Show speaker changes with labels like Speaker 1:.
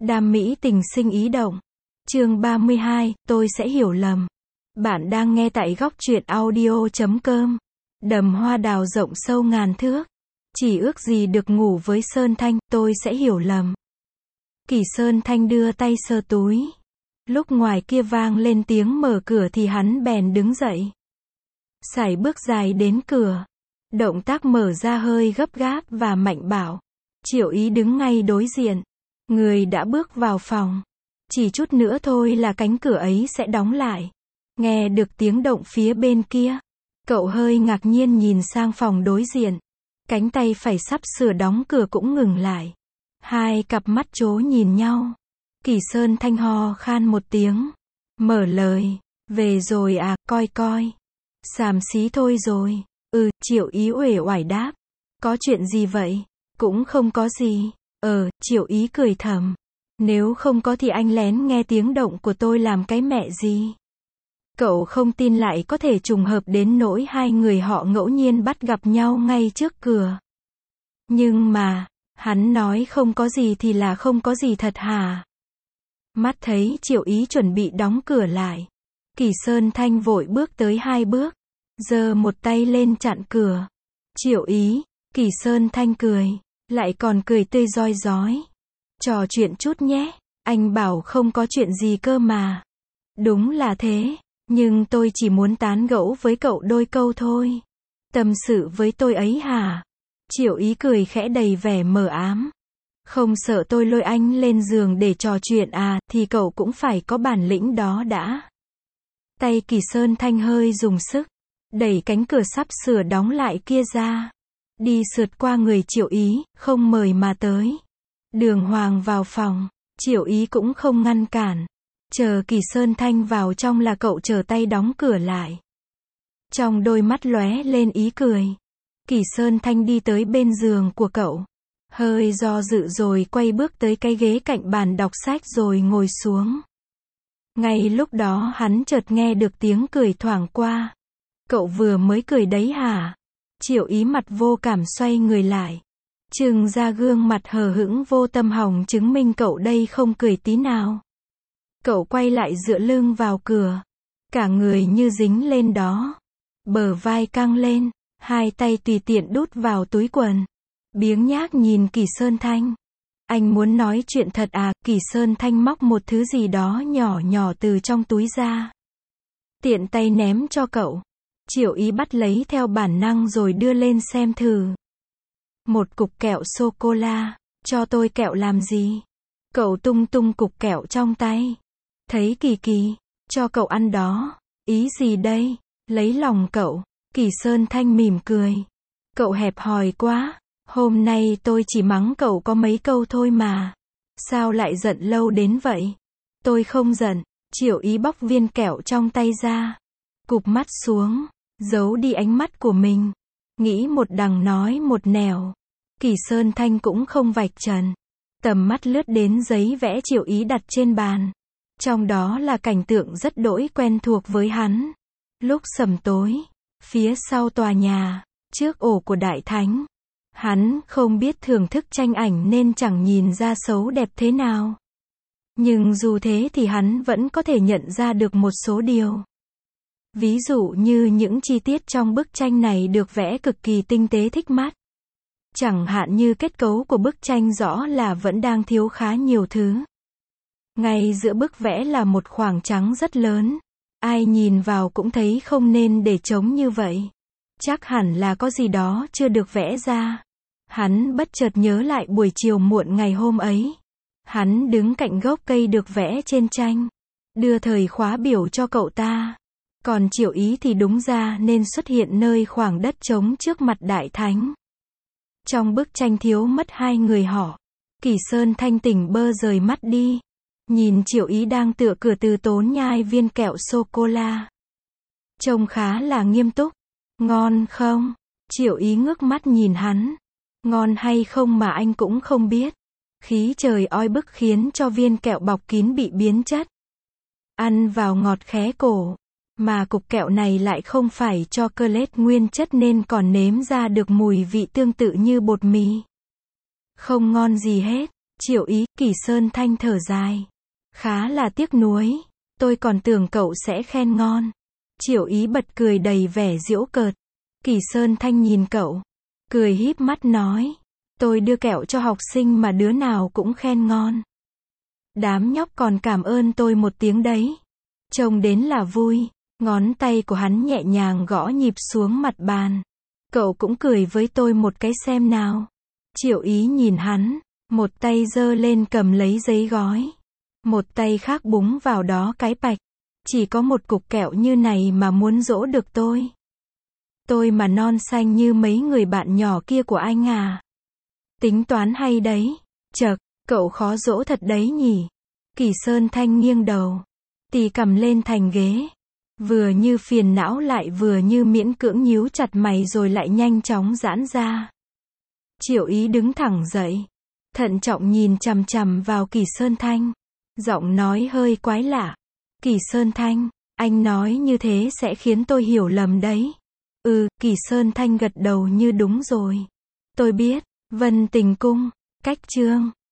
Speaker 1: Đam mỹ tình sinh ý động. Chương 32, tôi sẽ hiểu lầm. Bạn đang nghe tại góc truyện audio.com. Đầm hoa đào rộng sâu ngàn thước. Chỉ ước gì được ngủ với Sơn Thanh, tôi sẽ hiểu lầm. Kỳ Sơn Thanh đưa tay sờ túi. Lúc ngoài kia vang lên tiếng mở cửa thì hắn bèn đứng dậy. Sải bước dài đến cửa. Động tác mở ra hơi gấp gáp và mạnh bạo. Triệu Ý đứng ngay đối diện. Người đã bước vào phòng. Chỉ chút nữa thôi là cánh cửa ấy sẽ đóng lại. Nghe được tiếng động phía bên kia. Cậu hơi ngạc nhiên nhìn sang phòng đối diện. Cánh tay phải sắp sửa đóng cửa cũng ngừng lại. Hai cặp mắt chố nhìn nhau. Kỳ Sơn Thanh ho khan một tiếng. Mở lời. Về rồi à, coi coi. Xàm xí thôi rồi. Triệu Ý uể oải đáp. Có chuyện gì vậy? Cũng không có gì. Triệu Ý cười thầm. Nếu không có thì anh lén nghe tiếng động của tôi làm cái mẹ gì? Cậu không tin lại có thể trùng hợp đến nỗi hai người họ ngẫu nhiên bắt gặp nhau ngay trước cửa. Nhưng mà, hắn nói không có gì thì là không có gì thật hả? Mắt thấy Triệu Ý chuẩn bị đóng cửa lại. Kỳ Sơn Thanh vội bước tới hai bước. Giơ một tay lên chặn cửa. Triệu Ý, Kỳ Sơn Thanh cười. Lại còn cười tươi rói rói. Trò chuyện chút nhé. Anh bảo không có chuyện gì cơ mà. Đúng là thế. Nhưng tôi chỉ muốn tán gẫu với cậu đôi câu thôi. Tâm sự với tôi ấy hả? Triệu Ý cười khẽ đầy vẻ mờ ám. Không sợ tôi lôi anh lên giường để trò chuyện à, thì cậu cũng phải có bản lĩnh đó đã. Tay Kỳ Sơn Thanh hơi dùng sức. Đẩy cánh cửa sắp sửa đóng lại kia ra. Đi sượt qua người Triệu Ý, không mời mà tới. Đường hoàng vào phòng. Triệu Ý cũng không ngăn cản. Chờ Kỳ Sơn Thanh vào trong là cậu trở tay đóng cửa lại. Trong đôi mắt lóe lên ý cười. Kỳ Sơn Thanh đi tới bên giường của cậu. Hơi do dự rồi quay bước tới cái ghế cạnh bàn đọc sách rồi ngồi xuống. Ngay lúc đó hắn chợt nghe được tiếng cười thoảng qua. Cậu vừa mới cười đấy hả? Triệu Ý mặt vô cảm xoay người lại. Trừng ra gương mặt hờ hững vô tâm hồng chứng minh cậu đây không cười tí nào. Cậu quay lại dựa lưng vào cửa. Cả người như dính lên đó. Bờ vai căng lên. Hai tay tùy tiện đút vào túi quần. Biếng nhác nhìn Kỳ Sơn Thanh. Anh muốn nói chuyện thật à? Kỳ Sơn Thanh móc một thứ gì đó nhỏ nhỏ từ trong túi ra. Tiện tay ném cho cậu. Triệu Ý bắt lấy theo bản năng rồi đưa lên xem thử. Một cục kẹo sô-cô-la. Cho tôi kẹo làm gì? Cậu tung tung cục kẹo trong tay. Thấy kỳ kỳ. Cho cậu ăn đó. Ý gì đây? Lấy lòng cậu. Kỳ Sơn Thanh mỉm cười. Cậu hẹp hòi quá. Hôm nay tôi chỉ mắng cậu có mấy câu thôi mà. Sao lại giận lâu đến vậy? Tôi không giận. Triệu Ý bóc viên kẹo trong tay ra. Cụp mắt xuống. Giấu đi ánh mắt của mình. Nghĩ một đằng nói một nẻo. Kỳ Sơn Thanh cũng không vạch trần. Tầm mắt lướt đến giấy vẽ Triệu Ý đặt trên bàn. Trong đó là cảnh tượng rất đỗi quen thuộc với hắn. Lúc sầm tối. Phía sau tòa nhà. Trước ổ của Đại Thánh. Hắn không biết thưởng thức tranh ảnh nên chẳng nhìn ra xấu đẹp thế nào. Nhưng dù thế thì hắn vẫn có thể nhận ra được một số điều. Ví dụ như những chi tiết trong bức tranh này được vẽ cực kỳ tinh tế thích mắt. Chẳng hạn như kết cấu của bức tranh rõ là vẫn đang thiếu khá nhiều thứ. Ngay giữa bức vẽ là một khoảng trắng rất lớn. Ai nhìn vào cũng thấy không nên để trống như vậy. Chắc hẳn là có gì đó chưa được vẽ ra. Hắn bất chợt nhớ lại buổi chiều muộn ngày hôm ấy. Hắn đứng cạnh gốc cây được vẽ trên tranh. Đưa thời khóa biểu cho cậu ta. Còn Triệu Ý thì đúng ra nên xuất hiện nơi khoảng đất trống trước mặt Đại Thánh. Trong bức tranh thiếu mất hai người họ. Kỳ Sơn Thanh tỉnh bơ rời mắt đi. Nhìn Triệu Ý đang tựa cửa từ tốn nhai viên kẹo sô-cô-la. Trông khá là nghiêm túc. Ngon không? Triệu Ý ngước mắt nhìn hắn. Ngon hay không mà anh cũng không biết. Khí trời oi bức khiến cho viên kẹo bọc kín bị biến chất. Ăn vào ngọt khé cổ. Mà cục kẹo này lại không phải chocolate nguyên chất nên còn nếm ra được mùi vị tương tự như bột mì. Không ngon gì hết. Triệu Ý, Kỳ Sơn Thanh thở dài. Khá là tiếc nuối. Tôi còn tưởng cậu sẽ khen ngon. Triệu Ý bật cười đầy vẻ giễu cợt. Kỳ Sơn Thanh nhìn cậu. Cười híp mắt nói. Tôi đưa kẹo cho học sinh mà đứa nào cũng khen ngon. Đám nhóc còn cảm ơn tôi một tiếng đấy. Trông đến là vui. Ngón tay của hắn nhẹ nhàng gõ nhịp xuống mặt bàn. Cậu cũng cười với tôi một cái xem nào. Triệu Ý nhìn hắn. Một tay giơ lên cầm lấy giấy gói. Một tay khác búng vào đó cái bạch. Chỉ có một cục kẹo như này mà muốn dỗ được tôi. Tôi mà non xanh như mấy người bạn nhỏ kia của anh à. Tính toán hay đấy. Chậc, cậu khó dỗ thật đấy nhỉ. Kỳ Sơn Thanh nghiêng đầu. Tì cầm lên thành ghế. Vừa như phiền não lại vừa như miễn cưỡng nhíu chặt mày rồi lại nhanh chóng giãn ra. Triệu Ý đứng thẳng dậy. Thận trọng nhìn chằm chằm vào Kỳ Sơn Thanh. Giọng nói hơi quái lạ. Kỳ Sơn Thanh, anh nói như thế sẽ khiến tôi hiểu lầm đấy. Kỳ Sơn Thanh gật đầu như đúng rồi. Tôi biết, Vân Tình Cung, cách chương